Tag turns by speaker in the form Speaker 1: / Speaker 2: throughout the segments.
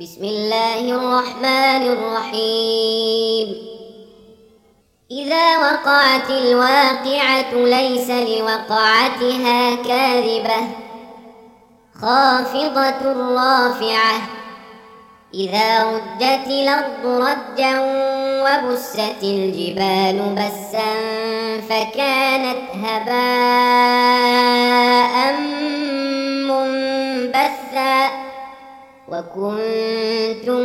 Speaker 1: بسم الله الرحمن الرحيم. إذا وقعت الواقعة ليس لوقعتها كاذبة خافضة رافعة. إذا رجت الأرض رجا وبست الجبال بسا فكانت هباء منبثا. وكنتم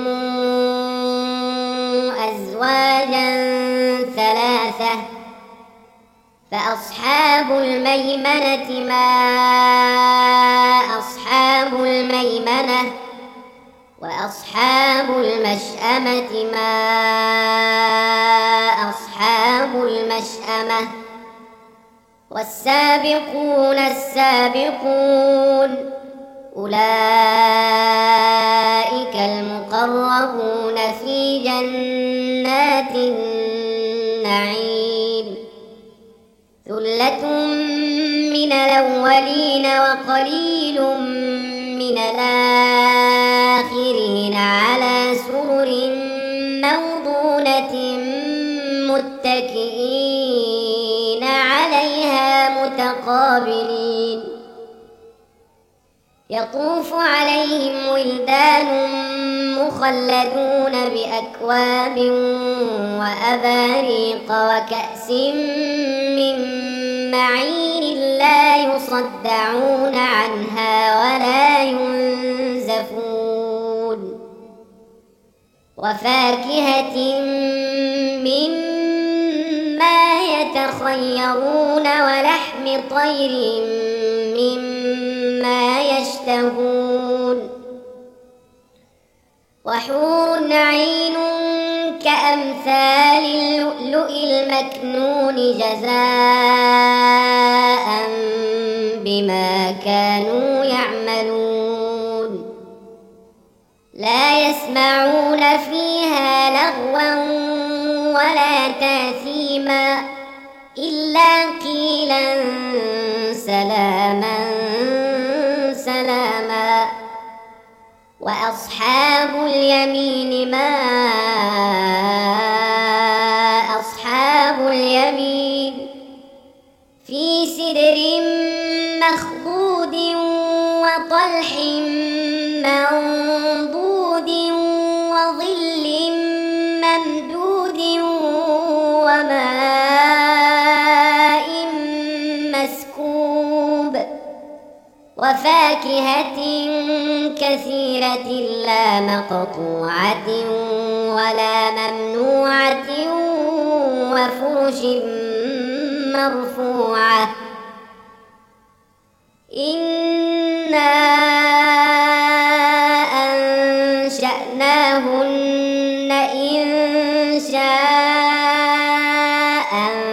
Speaker 1: أزواجا ثلاثة فأصحاب الميمنة ما أصحاب الميمنة وأصحاب المشأمة ما أصحاب المشأمة. والسابقون السابقون أولئك المقربون في جنات النعيم. ثلة من الأولين وقليل من الآخرين على سرر موضونة متكئين عليها متقابلين. يطوف عليهم ولدان مخلدون بأكواب وأباريق وكأس من معين لا يصدعون عنها ولا ينزفون. وفاكهة مما يتخيرون ولحم طير مما يشتهون. وحور عين كأمثال اللؤلؤ المكنون جزاء بما كانوا يعملون. لا يسمعون فيها لغوا ولا تأثيما إلا قيلا سلاما سلاما. وأصحاب اليمين ما أصحاب اليمين في سدر مخضود وطلح منضود وظل ممدود وماء مسكوب. وفاكهة كثيرة لا مقطوعة ولا ممنوعة وفرش مرفوعة. إنا أنشأناهن إنشاء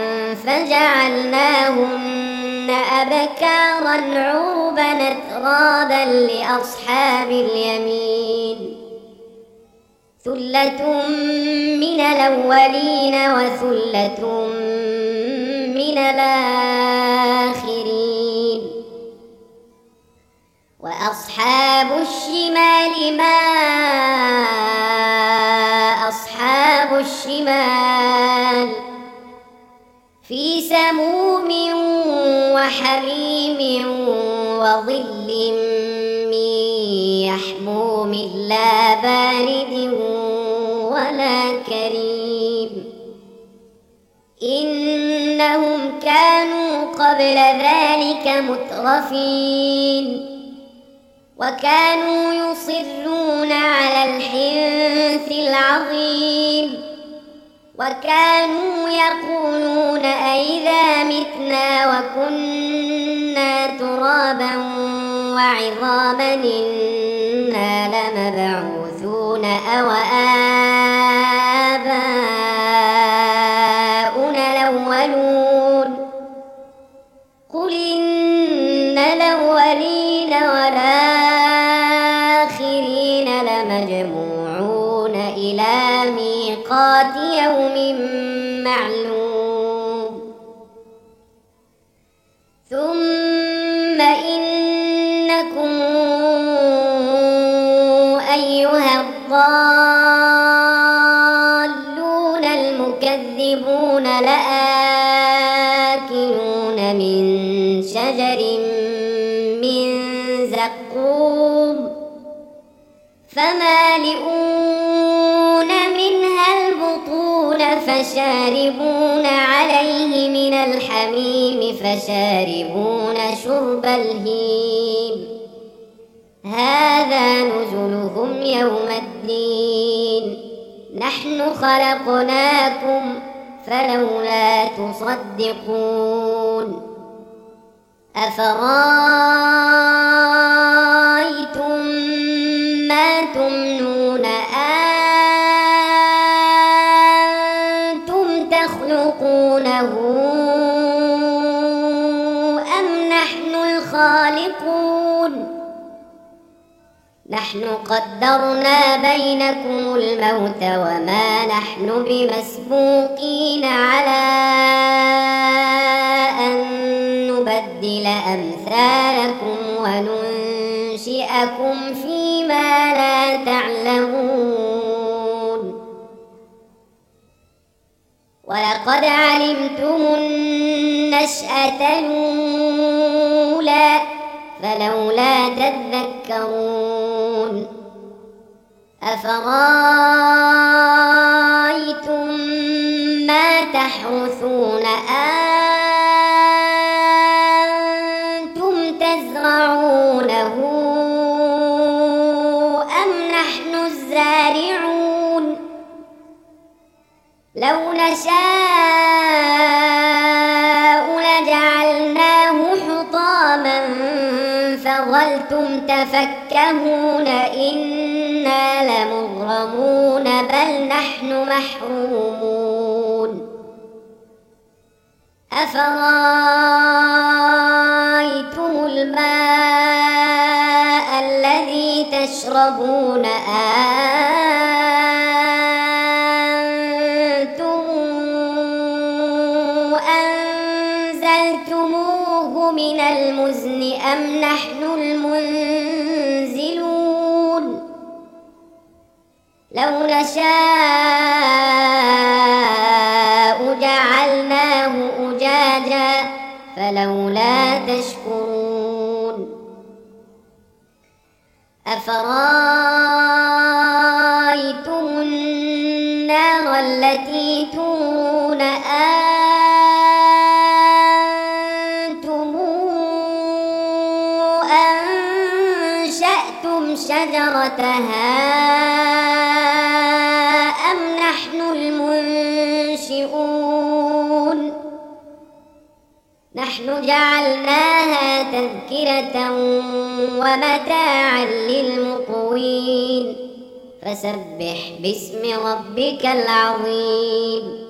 Speaker 1: فجعلناهن أبكارا عربا أترابا لأصحاب اليمين. ثلة من الأولين وثلة من الآخرين. وأصحاب الشمال ما أصحاب الشمال في سموم وحميم وظل من يحموم لا بارد ولا كريم. إنهم كانوا قبل ذلك مترفين وكانوا يصرون على الحنث العظيم. وكانوا يقولون أئذا متنا وكنا ترابا وعظاما إنا لمبعوثون أو آباؤنا الأولون. قل إن الأولين والآخرين لمجموعون إلى ميقات يوم معلوم. ثم إنكم أيها الضالون المكذبون لآكلون من شجر من زقوم فمالئون منها البطون فشاربون عليه من الحميم فشاربون شرب الهيم هذا نزلهم يوم الدين نحن خلقناكم فلولا تصدقون أفرأيتم ما تمنون أنتم تخلقونه أم نحن الخالقون نحن قدرنا بينكم الموت وما نحن بمسبوقين على أن نبدل أمثالكم وننشئكم فيما لا تعلمون ولقد علمتم النشأة الأولى فلولا تذكرون أفرأيتم ما تحرثون أنتم تزرعونه أم نحن الزارعون لو نشاء لجعلناه حطاما فظلتم تفكهون إنا لمغرمون بل نحن محرومون أفرأيتم الماء الذي تشربون أنتم أنزلتموه من المزن أم نحن المنزلون لو نشاء جعلناه أجاجا فلولا تشكرون أفرأيتم النار التي تورون شجرتها أم نحن المنشئون نحن جعلناها تذكرة ومتاعا للمقوين فسبح باسم ربك العظيم